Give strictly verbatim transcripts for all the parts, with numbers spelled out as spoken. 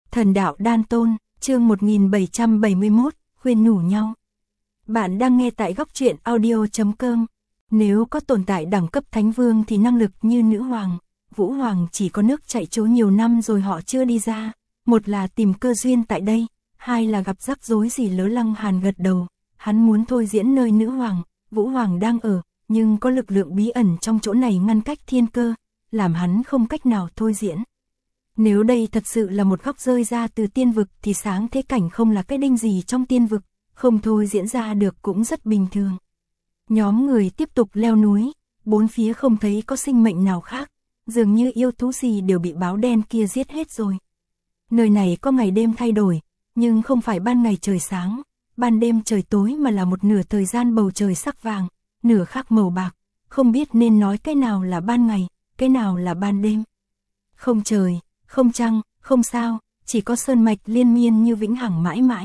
Thần đạo đan tôn, chương một nghìn bảy trăm bảy mươi mốt, khuyên nhủ nhau. Bạn đang nghe tại góc truyện audio chấm com. Nếu có tồn tại đẳng cấp thánh vương thì năng lực như nữ hoàng, vũ hoàng chỉ có nước chạy trốn nhiều năm rồi họ chưa đi ra. Một là tìm cơ duyên tại đây, hai là gặp rắc rối gì lỡ. Lăng Hàn gật đầu, hắn muốn thôi diễn nơi nữ hoàng, vũ hoàng đang ở, nhưng có lực lượng bí ẩn trong chỗ này ngăn cách thiên cơ, làm hắn không cách nào thôi diễn. Nếu đây thật sự là một góc rơi ra từ tiên vực thì sáng thế cảnh không là cái đinh gì trong tiên vực, không thôi diễn ra được cũng rất bình thường. Nhóm người tiếp tục leo núi, bốn phía không thấy có sinh mệnh nào khác, dường như yêu thú gì đều bị báo đen kia giết hết rồi. Nơi này có ngày đêm thay đổi, nhưng không phải ban ngày trời sáng, ban đêm trời tối mà là một nửa thời gian bầu trời sắc vàng, nửa khác màu bạc, không biết nên nói cái nào là ban ngày, cái nào là ban đêm. Không trời, không trăng, không sao, chỉ có sơn mạch liên miên như vĩnh hằng mãi mãi.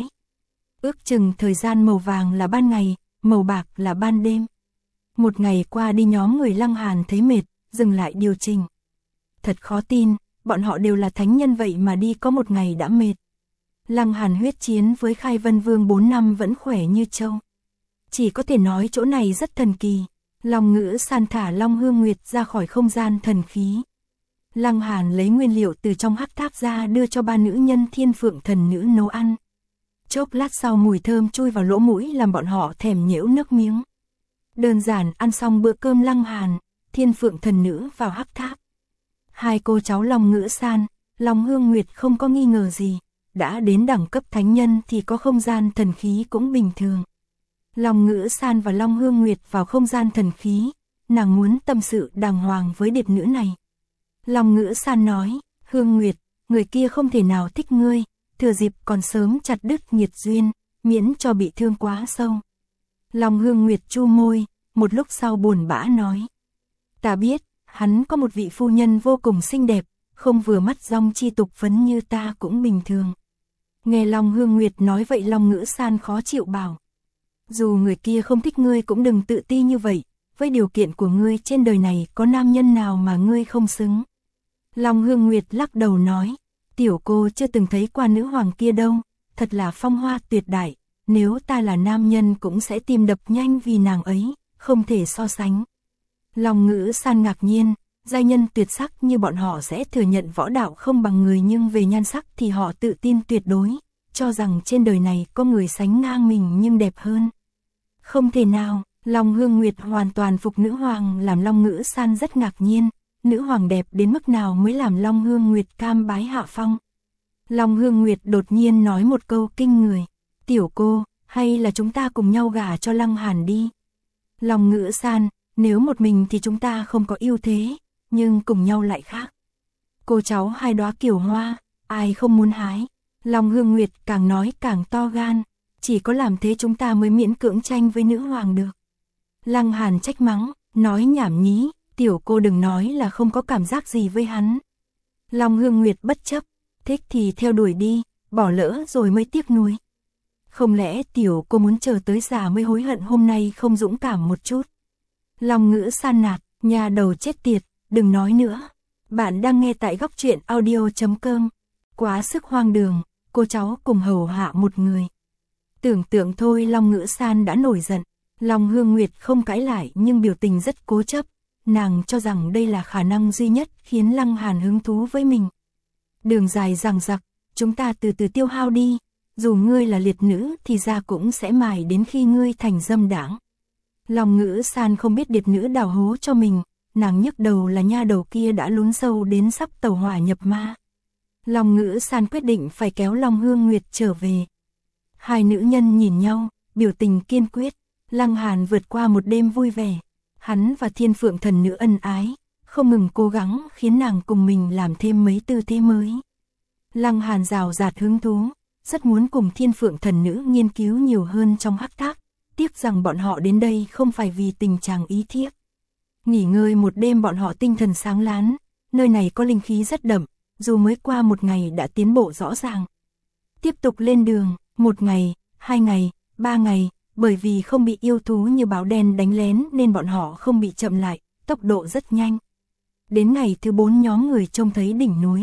Ước chừng thời gian màu vàng là ban ngày, màu bạc là ban đêm. Một ngày qua đi nhóm người Lăng Hàn thấy mệt, dừng lại điều chỉnh. Thật khó tin, bọn họ đều là thánh nhân vậy mà đi có một ngày đã mệt. Lăng Hàn huyết chiến với Khai Vân Vương bốn năm vẫn khỏe như trâu. Chỉ có thể nói chỗ này rất thần kỳ. Long Ngữ San thả Long Hương Nguyệt ra khỏi không gian thần khí. Lăng Hàn lấy nguyên liệu từ trong hắc tháp ra đưa cho ba nữ nhân Thiên Phượng Thần Nữ nấu ăn. Chốc lát sau mùi thơm chui vào lỗ mũi làm bọn họ thèm nhễu nước miếng. Đơn giản ăn xong bữa cơm Lăng Hàn, Thiên Phượng Thần Nữ vào hắc tháp. Hai cô cháu Long Ngữ San, Long Hương Nguyệt không có nghi ngờ gì, đã đến đẳng cấp thánh nhân thì có không gian thần khí cũng bình thường. Long Ngữ San và Long Hương Nguyệt vào không gian thần khí, nàng muốn tâm sự đàng hoàng với điệp nữ này. Long Ngữ San nói, Hương Nguyệt, người kia không thể nào thích ngươi, thừa dịp còn sớm chặt đứt nhiệt duyên, miễn cho bị thương quá sâu. Long Hương Nguyệt chu môi, một lúc sau buồn bã nói. Ta biết, hắn có một vị phu nhân vô cùng xinh đẹp, không vừa mắt dong chi tục phấn như ta cũng bình thường. Nghe Long Hương Nguyệt nói vậy Long Ngữ San khó chịu bảo. Dù người kia không thích ngươi cũng đừng tự ti như vậy, với điều kiện của ngươi trên đời này có nam nhân nào mà ngươi không xứng. Long Hương Nguyệt lắc đầu nói, tiểu cô chưa từng thấy qua nữ hoàng kia đâu, thật là phong hoa tuyệt đại, nếu ta là nam nhân cũng sẽ tim đập nhanh vì nàng ấy, không thể so sánh. Long Ngữ San ngạc nhiên, giai nhân tuyệt sắc như bọn họ sẽ thừa nhận võ đạo không bằng người nhưng về nhan sắc thì họ tự tin tuyệt đối, cho rằng trên đời này có người sánh ngang mình nhưng đẹp hơn. Không thể nào, Long Hương Nguyệt hoàn toàn phục nữ hoàng làm Long Ngữ San rất ngạc nhiên. Nữ hoàng đẹp đến mức nào mới làm Long Hương Nguyệt cam bái hạ phong. Long Hương Nguyệt đột nhiên nói một câu kinh người. Tiểu cô, hay là chúng ta cùng nhau gả cho Lăng Hàn đi. Long Ngữ San, nếu một mình thì chúng ta không có ưu thế, nhưng cùng nhau lại khác. Cô cháu hai đóa kiều hoa, ai không muốn hái. Long Hương Nguyệt càng nói càng to gan, chỉ có làm thế chúng ta mới miễn cưỡng tranh với nữ hoàng được. Lăng Hàn trách mắng, nói nhảm nhí. Tiểu cô đừng nói là không có cảm giác gì với hắn. Long Hương Nguyệt bất chấp, thích thì theo đuổi đi, bỏ lỡ rồi mới tiếc nuối. Không lẽ tiểu cô muốn chờ tới già mới hối hận hôm nay không dũng cảm một chút. Long Ngữ San nạt, nhà đầu chết tiệt, đừng nói nữa. Bạn đang nghe tại góc truyện audio chấm com. Quá sức hoang đường, cô cháu cùng hầu hạ một người. Tưởng tượng thôi Long Ngữ San đã nổi giận. Long Hương Nguyệt không cãi lại nhưng biểu tình rất cố chấp. Nàng cho rằng đây là khả năng duy nhất khiến Lăng Hàn hứng thú với mình. Đường dài dằng dặc, chúng ta từ từ tiêu hao đi, dù ngươi là liệt nữ thì ra cũng sẽ mài đến khi ngươi thành dâm đãng. Long Ngữ San không biết điệp nữ đào hố cho mình, nàng nhức đầu là nha đầu kia đã lún sâu đến sắp tẩu hỏa nhập ma. Long Ngữ San quyết định phải kéo Long Hương Nguyệt trở về. Hai nữ nhân nhìn nhau, biểu tình kiên quyết, Lăng Hàn vượt qua một đêm vui vẻ. Hắn và Thiên Phượng Thần Nữ ân ái, không ngừng cố gắng khiến nàng cùng mình làm thêm mấy tư thế mới. Lăng Hàn rào rạt hứng thú, rất muốn cùng Thiên Phượng Thần Nữ nghiên cứu nhiều hơn trong hắc tháp, tiếc rằng bọn họ đến đây không phải vì tình chàng ý thiếp. Nghỉ ngơi một đêm bọn họ tinh thần sáng láng, nơi này có linh khí rất đậm, dù mới qua một ngày đã tiến bộ rõ ràng. Tiếp tục lên đường, một ngày, hai ngày, ba ngày. Bởi vì không bị yêu thú như báo đen đánh lén nên bọn họ không bị chậm lại, tốc độ rất nhanh. Đến ngày thứ bốn nhóm người trông thấy đỉnh núi,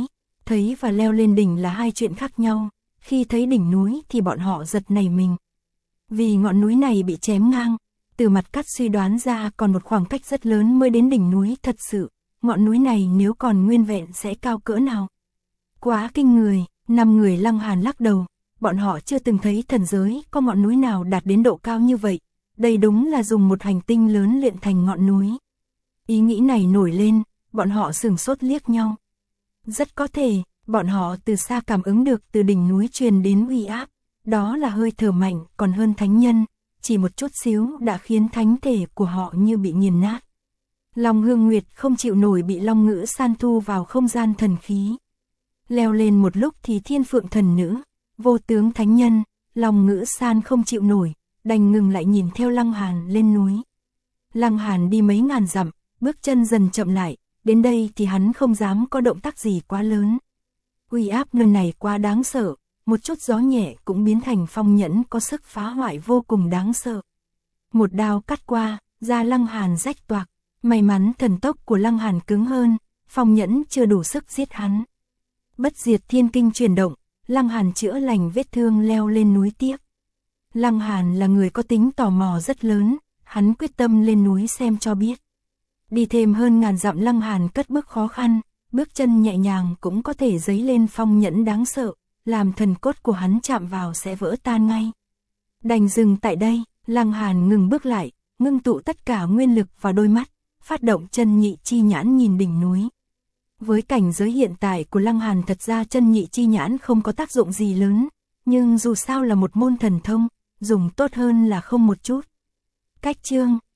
Thấy và leo lên đỉnh là hai chuyện khác nhau, khi thấy đỉnh núi thì bọn họ giật nảy mình. Vì ngọn núi này bị chém ngang, từ mặt cắt suy đoán ra còn một khoảng cách rất lớn mới đến đỉnh núi thật sự, ngọn núi này nếu còn nguyên vẹn sẽ cao cỡ nào. Quá kinh người, năm người Lăng Hàn lắc đầu, bọn họ chưa từng thấy thần giới có ngọn núi nào đạt đến độ cao như vậy, đây đúng là dùng một hành tinh lớn luyện thành ngọn núi. Ý nghĩ này nổi lên, bọn họ sửng sốt liếc nhau. Rất có thể, bọn họ từ xa cảm ứng được từ đỉnh núi truyền đến uy áp, đó là hơi thở mạnh còn hơn thánh nhân, chỉ một chút xíu đã khiến thánh thể của họ như bị nghiền nát. Long Hương Nguyệt không chịu nổi bị Long Ngữ San thu vào không gian thần khí. Leo lên một lúc thì Thiên Phượng thần nữ, Vô Tướng thánh nhân, Long Ngữ San không chịu nổi, đành ngừng lại nhìn theo Lăng Hàn lên núi. Lăng Hàn đi mấy ngàn dặm, bước chân dần chậm lại, đến đây thì hắn không dám có động tác gì quá lớn. Uy áp nơi này quá đáng sợ, một chút gió nhẹ cũng biến thành phong nhẫn có sức phá hoại vô cùng đáng sợ. Một đao cắt qua, da Lăng Hàn rách toạc, may mắn thần tốc của Lăng Hàn cứng hơn, phong nhẫn chưa đủ sức giết hắn. Bất diệt thiên kinh chuyển động, Lăng Hàn chữa lành vết thương leo lên núi tiếp. Lăng Hàn là người có tính tò mò rất lớn, hắn quyết tâm lên núi xem cho biết. Đi thêm hơn ngàn dặm Lăng Hàn cất bước khó khăn, bước chân nhẹ nhàng cũng có thể dấy lên phong nhẫn đáng sợ, làm thần cốt của hắn chạm vào sẽ vỡ tan ngay. Đành dừng tại đây, Lăng Hàn ngừng bước lại, ngưng tụ tất cả nguyên lực vào đôi mắt, phát động chân nhị chi nhãn nhìn đỉnh núi. Với cảnh giới hiện tại của Lăng Hàn thật ra chân nhị chi nhãn không có tác dụng gì lớn, nhưng dù sao là một môn thần thông, dùng tốt hơn là không một chút. Cách chương